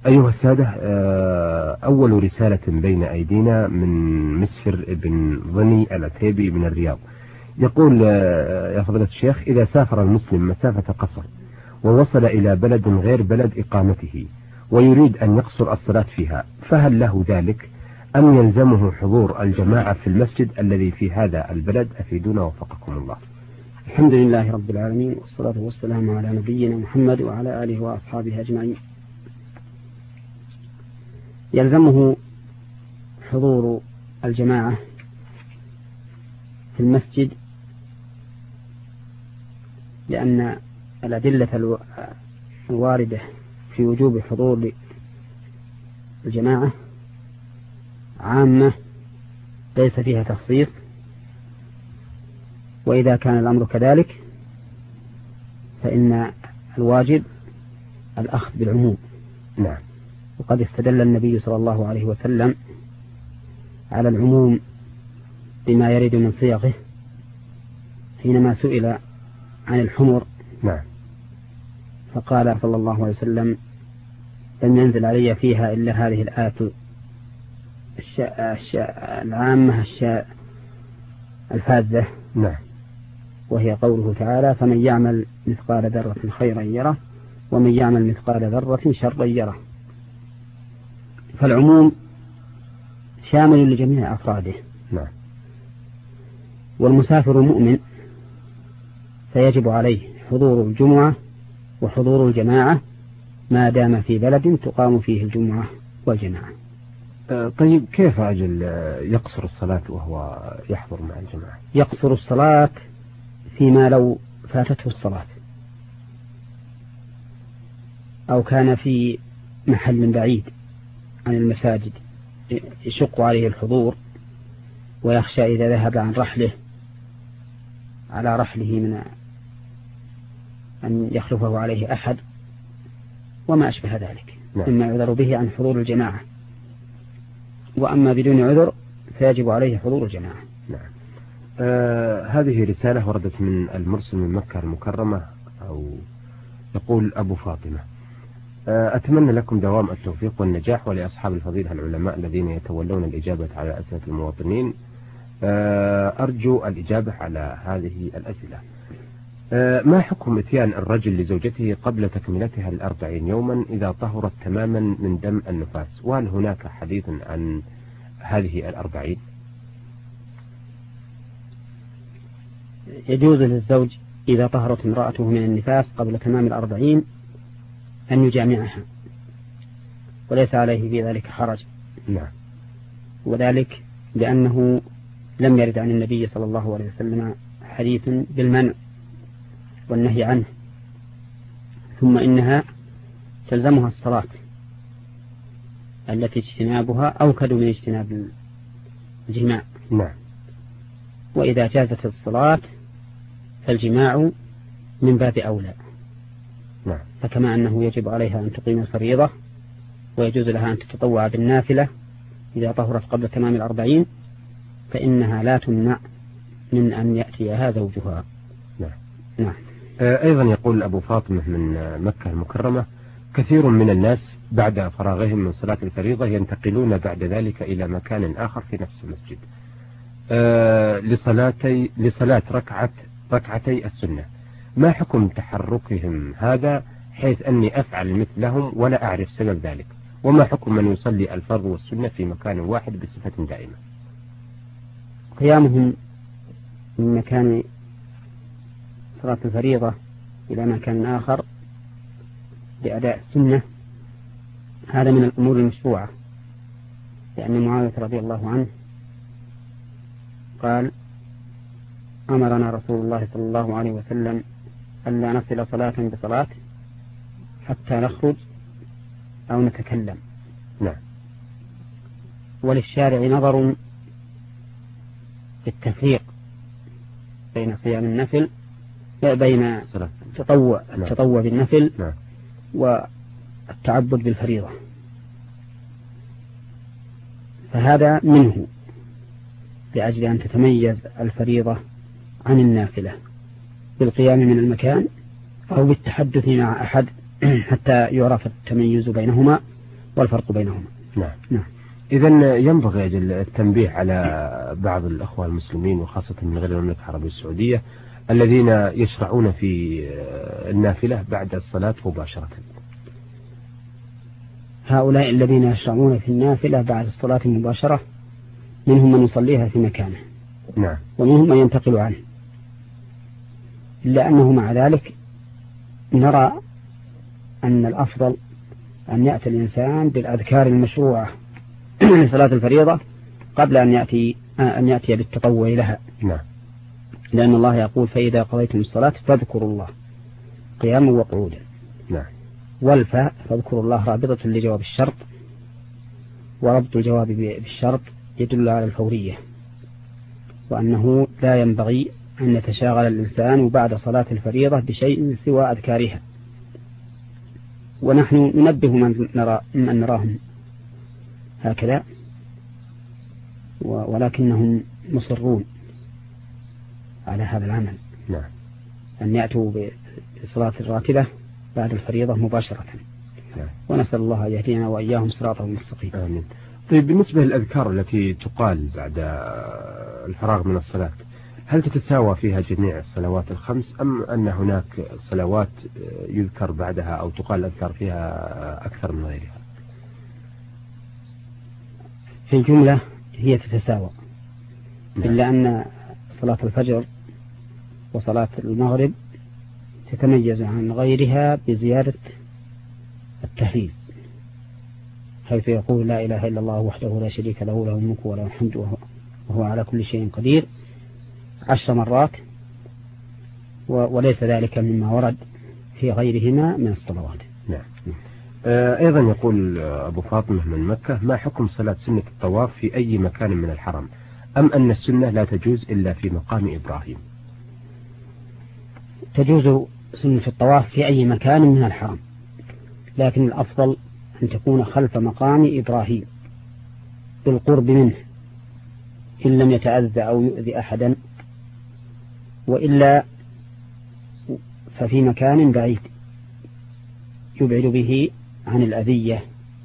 أيها السادة، أول رسالة بين أيدينا من مسفر بن ظني العتيبي من الرياض. يقول: يا فضيلة الشيخ، إذا سافر المسلم مسافة قصر ووصل إلى بلد غير بلد إقامته ويريد أن يقصر الصلاة فيها، فهل له ذلك أم يلزمه حضور الجماعة في المسجد الذي في هذا البلد؟ أفيدونا وفقكم الله. الحمد لله رب العالمين، والصلاة والسلام على نبينا محمد وعلى آله وأصحابه أجمعين. يلزمه حضور الجماعة في المسجد لأن الأدلة الواردة في وجوب حضور الجماعة عامة ليس فيها تخصيص، وإذا كان الأمر كذلك فإن الواجب الأخذ بالعموم. نعم. وقد استدل النبي صلى الله عليه وسلم على العموم بما يرد من صيغه حينما سئل عن الحمر. نعم. فقال صلى الله عليه وسلم: لم ينزل علي فيها إلا هذه الآية العامة الفاذة. نعم. وهي قوله تعالى: فمن يعمل مثقال ذرة خيرا يره ومن يعمل مثقال ذرة شرا يره. فالعموم شامل لجميع أفراده. نعم. والمسافر مؤمن فيجب عليه حضور الجمعة وحضور الجماعة ما دام في بلد تقام فيه الجمعة والجماعة. طيب، كيف أجل يقصر الصلاة وهو يحضر مع الجماعة؟ يقصر الصلاة فيما لو فاتته الصلاة أو كان في محل بعيد عن المساجد يشق عليه الحضور ويخشى إذا ذهب عن رحله على رحله من أن يخلفه عليه أحد وما أشبه ذلك. نعم. مما يعذر به عن حضور الجماعة. وأما بدون عذر فيجب عليه حضور الجماعة. نعم. هذه رسالة وردت من المرسل من مكة المكرمة، أو يقول أبو فاطمة: أتمنى لكم دوام التوفيق والنجاح، ولأصحاب الفضيلة العلماء الذين يتولون الإجابة على أسئلة المواطنين أرجو الإجابة على هذه الأسئلة. ما حكم إتيان الرجل لزوجته قبل تكملتها 40 يوما إذا طهرت تماما من دم النفاس؟ وهل هناك حديث عن هذه 40؟ يجوز للزوج إذا طهرت امرأته من النفاس قبل تمام 40 أن يجامعها، وليس عليه في ذلك حرج. نعم. وذلك لأنه لم يرد عن النبي صلى الله عليه وسلم حديث بالمنع والنهي عنه. ثم إنها تلزمها الصلاة التي اجتنابها أوكد من اجتناب الجماع. نعم. وإذا جازت الصلاة فالجماع من باب أولى. نعم. فكما أنه يجب عليها أن تقيم الفريضة ويجوز لها أن تتطوع بالنافلة إذا طهرت قبل تمام 40، فإنها لا تمنع من أن يأتيها زوجها. نعم. نعم. أيضا يقول أبو فاطمة من مكة المكرمة: كثير من الناس بعد فراغهم من صلاة الفريضة ينتقلون بعد ذلك إلى مكان آخر في نفس المسجد لصلاة ركعتي السنة. ما حكم تحركهم هذا حيث أني أفعل مثلهم ولا أعرف سبب ذلك؟ وما حكم من يصلي الفرض والسنة في مكان واحد بصفة دائمة؟ قيامهم من مكان صلاة الفريضة إلى مكان آخر لأداء السنة هذا من الأمور المشروعة، لأن معاوية رضي الله عنه قال: أمرنا رسول الله صلى الله عليه وسلم ألا نصل صلاة بصلاة حتى نخرج أو نتكلم. نعم. وللشارع نظر في التفريق بين صيام النفل بين التطوع بالنفل نعم. والتعبد بالفريضة، فهذا منه لأجل أن تتميز الفريضة عن النافلة بالقيام من المكان أو بالتحدث مع أحد حتى يعرف التميز بينهما والفرق بينهما. نعم. إذا ينبغي أجل التنبيه على بعض الأخوة المسلمين وخاصة من غير المملكة العربية السعودية الذين يشرعون في النافلة بعد الصلاة مباشرة. هؤلاء الذين يشرعون في النافلة بعد الصلاة مباشرة منهم من يصليها في مكانه، نعم، ومنهم من ينتقل عنه، إلا أنه مع ذلك نرى أن الأفضل أن يأتي الإنسان بالأذكار المشروعة لصلاة الفريضة قبل أن يأتي بالتطوع لها. نعم. لأن الله يقول: فإذا قضيتم الصلاة فاذكروا الله قياما وقعودا. نعم. والفاء فاذكروا الله رابطة لجواب الشرط، وربط الجواب بالشرط يدل على الفورية، وأنه لا ينبغي أن يتشاغل الإنسان بعد صلاة الفريضة بشيء سوى أذكارها. ونحن ننبه من نراهم هكذا، ولكنهم مصرون على هذا العمل. نعم. أن يأتوا بصلاة الراتبة بعد الفريضة مباشرة. نعم. ونسأل الله أن يهدينا وإياهم صراطه المستقيم. آمين. طيب، بالنسبة للأذكار التي تقال بعد الفراغ من الصلاة، هل تتساوى فيها جميع الصلوات الخمس، أم أن هناك صلوات يذكر بعدها أو تقال الأذكار فيها أكثر من غيرها؟ في الجملة هي تتساوى. نعم. إلا أن صلاة الفجر وصلاة المغرب تتميز عن غيرها بزيادة التهليل، حيث يقول: لا إله إلا الله وحده لا شريك له، له الملك وله الحمد وهو على كل شيء قدير 10 مرات، وليس ذلك مما ورد في غيرهما من الصلوات. نعم. أيضا يقول أبو فاطمة من مكة: ما حكم صلاة سنة الطواف في أي مكان من الحرم، أم أن السنة لا تجوز إلا في مقام إبراهيم؟ تجوز سنة الطواف في أي مكان من الحرم، لكن الأفضل أن تكون خلف مقام إبراهيم بالقرب منه، إن لم يتأذى أو يؤذي أحدا، وإلا ففي مكان بعيد يبعد به عن الأذية.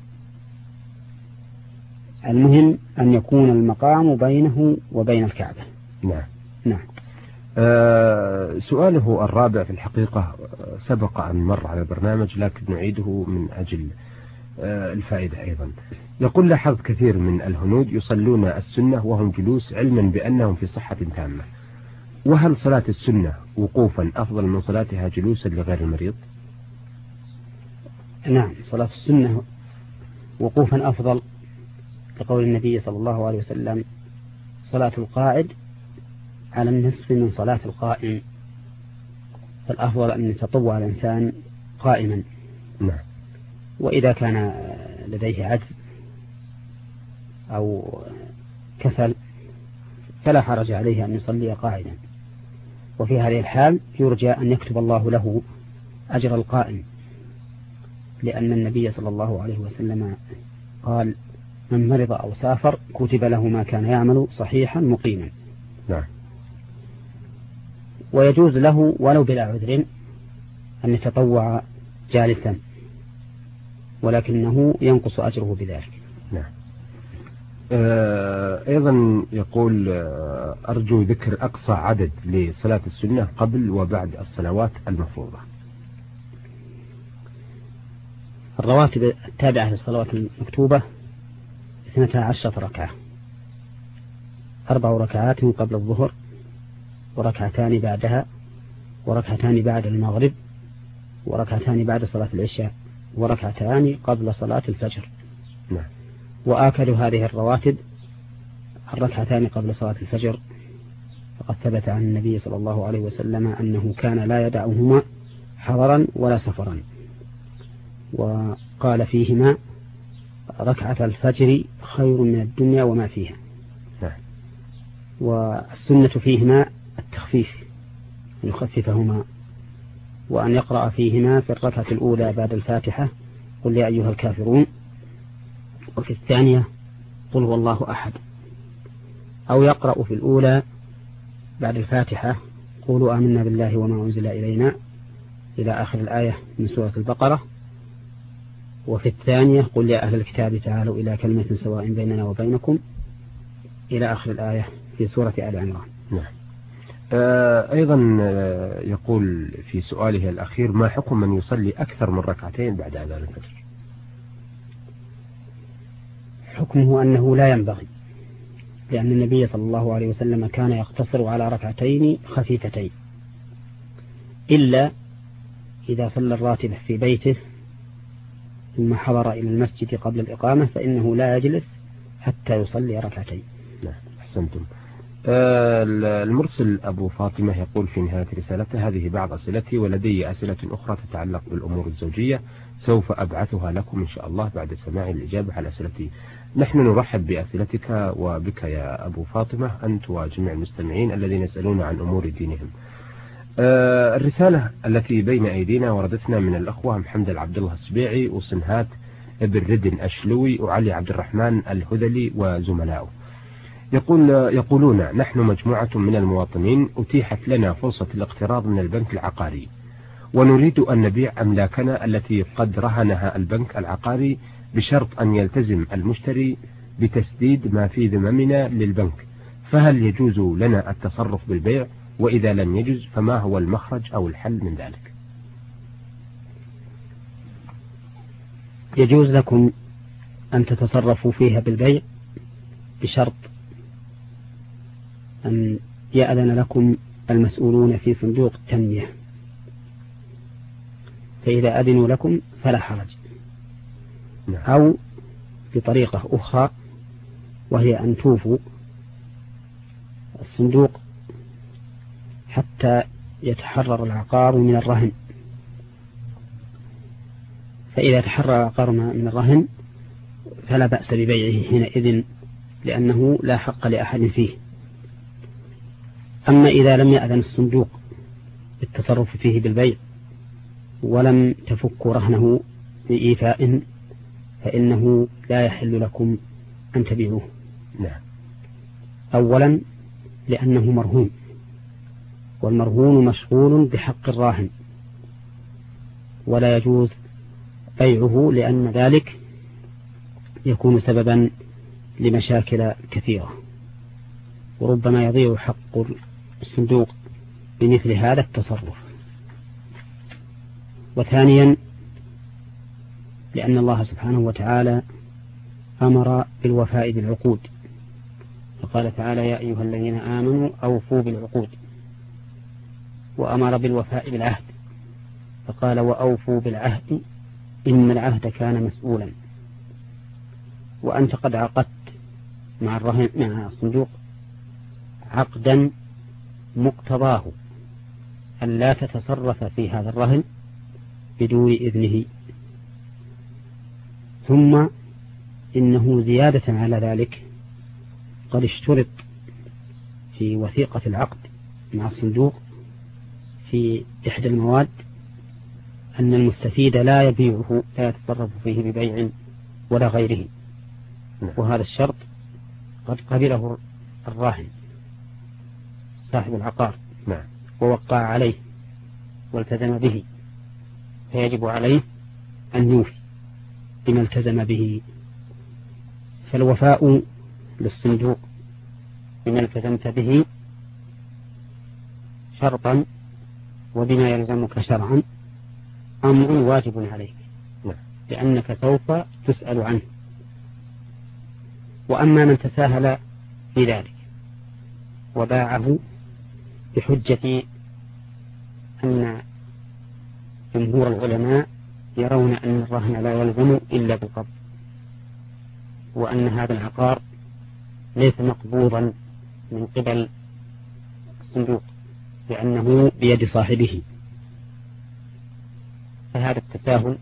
المهم أن يكون المقام بينه وبين الكعبة. نعم. نعم. سؤاله الرابع في الحقيقة سبق أن مر على البرنامج، لكن نعيده من أجل الفائدة أيضا. يقول: لاحظت كثير من الهنود يصلون السنة وهم جلوس، علما بأنهم في صحة تامة، وهل صلاة السنة وقوفا أفضل من صلاتها جلوسا لغير المريض؟ نعم، صلاة السنة وقوفا أفضل، لقول النبي صلى الله عليه وسلم: صلاة القاعد على النصف من صلاة القائم، فالأفضل أن يتطوع الإنسان قائما. نعم. وإذا كان لديه عجز أو كسل فلا حرج عليه أن يصلي قاعدا، وفي هذه الحال يرجى أن يكتب الله له أجر القائم، لأن النبي صلى الله عليه وسلم قال: من مرض أو سافر كتب له ما كان يعمل صحيحا مقيما. نعم. ويجوز له ولو بلا عذر أن يتطوع جالسا، ولكنه ينقص أجره بذلك. نعم. أيضا يقول: أرجو ذكر أقصى عدد لصلاة السنة قبل وبعد الصلوات المفروضة. الرواتب التابعة للصلوات المكتوبة 12 ركعة، 4 ركعات قبل الظهر، وركعتان بعدها، وركعتان بعد المغرب، وركعتان بعد صلاة العشاء، وركعتان قبل صلاة الفجر. نعم. وآكد هذه الرواتب الركعتان قبل صلاة الفجر، فقد ثبت عن النبي صلى الله عليه وسلم أنه كان لا يدعهما حضرا ولا سفرا، وقال فيهما: ركعة الفجر خير من الدنيا وما فيها. نعم. والسنة فيهما التخفيف، أن يخففهما، وأن يقرأ فيهما في الركعة الأولى بعد الفاتحة: قل يا أيها الكافرون، وفي الثانية: قل هو الله أحد، أو يقرأ في الأولى بعد الفاتحة: قولوا آمنا بالله وما أنزل إلينا إلى آخر الآية من سورة البقرة، وفي الثانية قل يا أهل الكتاب تعالوا إلى كلمة سواء بيننا وبينكم إلى آخر الآية في سورة آل عمران. نعم. أيضا يقول في سؤاله الأخير: ما حكم من يصلي أكثر من ركعتين بعد أذان الفجر؟ حكمه أنه لا ينبغي، لأن النبي صلى الله عليه وسلم كان يقتصر على ركعتين خفيفتين، إلا إذا صلى الراتبة في بيته ثم حضر إلى المسجد قبل الإقامة فإنه لا يجلس حتى يصلي ركعتين. نعم، أحسنتم. المرسل أبو فاطمة يقول في نهاية رسالته: هذه بعض أسئلتي ولدي أسئلة أخرى تتعلق بالأمور الزوجية، سوف أبعثها لكم إن شاء الله بعد سماع الإجابة على أسئلتي. نحن نرحب بأسئلتك وبك يا أبو فاطمة أنت وجميع المستمعين الذين يسألون عن أمور دينهم. الرسالة التي بين أيدينا وردتنا من الأخوة محمد عبد الله السبيعي وصنهات ابن ردن أشلوي وعلي عبد الرحمن الهذلي وزملائه. يقولون: نحن مجموعة من المواطنين أتيحت لنا فرصة الاقتراض من البنك العقاري، ونريد أن نبيع أملاكنا التي قد رهنها البنك العقاري بشرط أن يلتزم المشتري بتسديد ما في ذممنا للبنك، فهل يجوز لنا التصرف بالبيع؟ وإذا لم يجوز فما هو المخرج أو الحل من ذلك؟ يجوز لكم أن تتصرفوا فيها بالبيع بشرط أن يأذن لكم المسؤولون في صندوق التنمية، فإذا أذنوا لكم فلا حرج. أو بطريقة أخرى وهي أن توفوا الصندوق حتى يتحرر العقار من الرهن، فإذا تحرر العقار من الرهن فلا بأس ببيعه حينئذ، لأنه لا حق لأحد فيه. أما إذا لم يأذن الصندوق بالتصرف فيه بالبيع ولم تفكوا رهنه بإيفاء فإنه لا يحل لكم أن تبيعوه. أولا لأنه مرهون، والمرهون مشغول بحق الراهن، ولا يجوز بيعه لأن ذلك يكون سببا لمشاكل كثيرة، وربما يضيع حق الصندوق بمثل هذا التصرف. وثانيا لأن الله سبحانه وتعالى أمر بالوفاء بالعقود، فقال تعالى: يا أيها الذين آمنوا أوفوا بالعقود، وأمر بالوفاء بالعهد فقال: وأوفوا بالعهد إن العهد كان مسؤولا. وأنت قد عقدت مع الصندوق عقدا مقتضاه أن لا تتصرف في هذا الرهن بدون إذنه، ثم إنه زيادة على ذلك قد اشترط في وثيقة العقد مع الصندوق في إحدى المواد أن المستفيد لا يبيعه، لا يتصرف فيه ببيع ولا غيره، وهذا الشرط قد قبله الراهن صاحب العقار ووقع عليه والتزم به، فيجب عليه أن يوفي بما التزم به. فالوفاء للصندوق بما التزمت به شرطا وبما يلزمك شرعا أمر واجب عليك، لأنك سوف تسأل عنه. وأما من تساهل في ذلك وباعه بحجة أن جمهور العلماء يرون أن الرهن لا يلزم إلا بالقبض، وأن هذا العقار ليس مقبوضا من قبل الصندوق لأنه بيد صاحبه، فهذا التساهل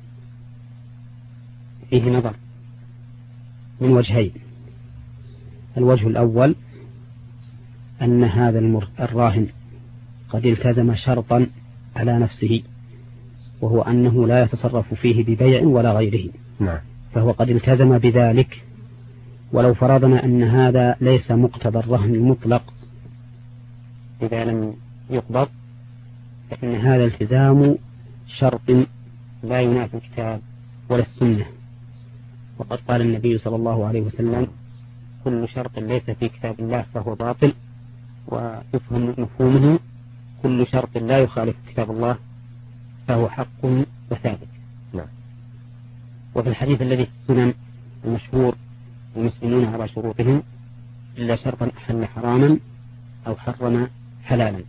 فيه نظر من وجهين. الوجه الأول أن هذا الراهن قد التزم شرطا على نفسه، وهو أنه لا يتصرف فيه ببيع ولا غيره، فهو قد التزم بذلك. ولو فرضنا أن هذا ليس مقتضى الرهن المطلق إذا لم يقبض، فإن هذا التزام شرط لا ينافي الكتاب ولا السنة. وقد قال النبي صلى الله عليه وسلم: كل شرط ليس في كتاب الله فهو باطل. ويفهم مفهومه: كل شرط لا يخالف كتاب الله فهو حق وثابت. وفي الحديث الذي في السنن المشهور: المسلمون على شروطهم إلا شرطا أحل حراما أو حرم حلالا.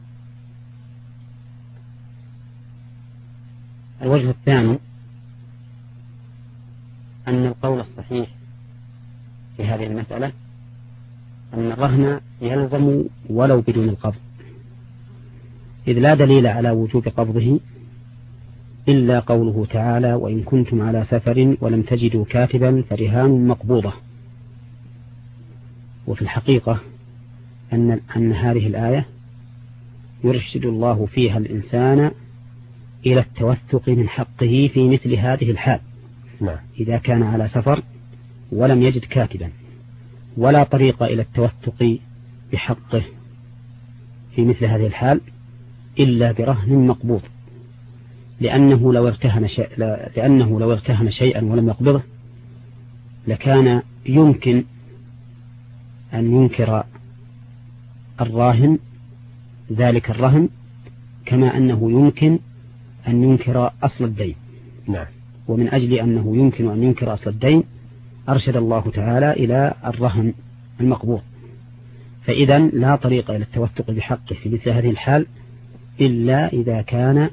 الوجه الثاني أن القول الصحيح في هذه المسألة أن الرهن يلزم ولو بدون القبض، إذ لا دليل على وجوب قبضه إلا قوله تعالى: وإن كنتم على سفر ولم تجدوا كاتبا فرهان مقبوضة. وفي الحقيقة أن هذه الآية يرشد الله فيها الإنسان إلى التوثق من حقه في مثل هذه الحال. إذا كان على سفر ولم يجد كاتبا، ولا طريق إلى التوثق بحقه في مثل هذه الحال إلا برهن مقبوض، لأنه لو ارتهن شيئا ولم يقبضه لكان يمكن أن ينكر الراهن ذلك الرهن، كما أنه يمكن أن ينكر أصل الدين. ومن أجل أنه يمكن أن ينكر أصل الدين أرشد الله تعالى إلى الرهن المقبوض. فإذا لا طريق إلى التوثق بحقه في مثل هذه الحال إلا إذا كان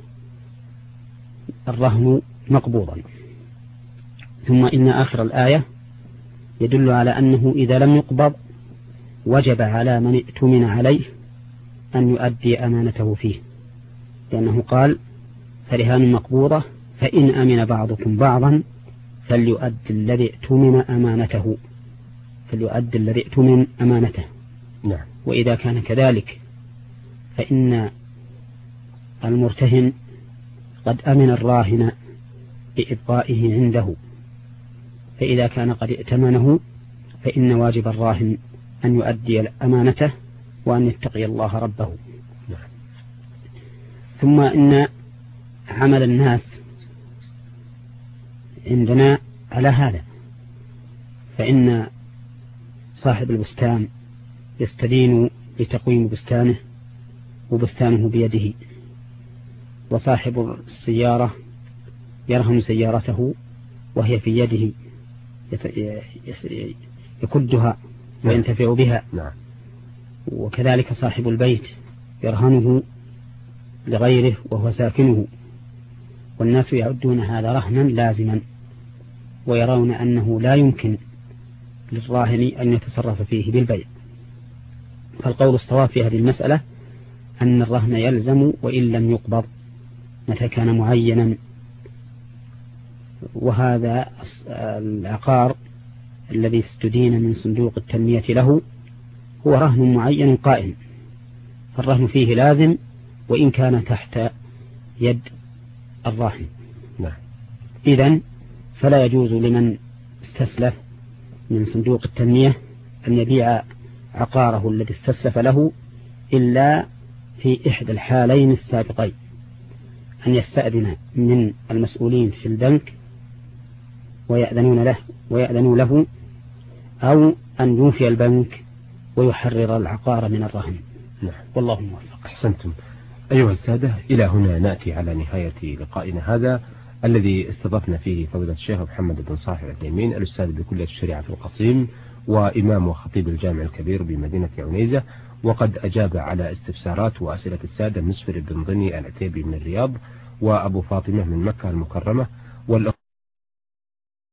الرهن مقبوضا. ثم إن آخر الآية يدل على أنه إذا لم يقبض وجب على من ائتمن عليه أن يؤدي أمانته فيه، لأنه قال: فرهان مقبوضة فإن أمن بعضكم بعضا فليؤد الذي ائتمن أمانته. وإذا كان كذلك فإن المرتهن قد أمن الراهن بإبقائه عنده، فإذا كان قد ائتمنه فإن واجب الراهن أن يؤدي أمانته وأن يتقي الله ربه. ثم إن عمل الناس عندنا على هذا، فإن صاحب البستان يستدين لتقويم بستانه وبستانه بيده، وصاحب السيارة يرهن سيارته وهي في يده يكدها وينتفع بها. وكذلك صاحب البيت يرهنه لغيره وهو ساكنه، والناس يعدون هذا رهنا لازما، ويرون أنه لا يمكن للراهن أن يتصرف فيه بالبيع. فالقول الصواب في هذه المسألة أن الرهن يلزم وإن لم يقبض متى كان معينا. وهذا العقار الذي استدين من صندوق التنمية له هو رهن معين قائم، فالرهن فيه لازم وإن كان تحت يد الراهن. إذن فلا يجوز لمن استسلف من صندوق التنمية أن يبيع عقاره الذي استسلف له إلا في إحدى الحالين السابقين: أن يستأذن من المسؤولين في البنك ويأذنوا له، أو أن يوفي البنك ويحرر العقار من الرهن. والله موفق. أحسنتم. أيها السادة، إلى هنا نأتي على نهاية لقائنا هذا الذي استضفنا فيه فضيلة الشيخ محمد بن صالح العثيمين، الأستاذ بكلية الشريعة في القصيم وإمام وخطيب الجامع الكبير بمدينة عنيزة، وقد أجاب على استفسارات وأسئلة السادة مسفر بن ضني العتيبي من الرياض، وأبو فاطمة من مكة المكرمة،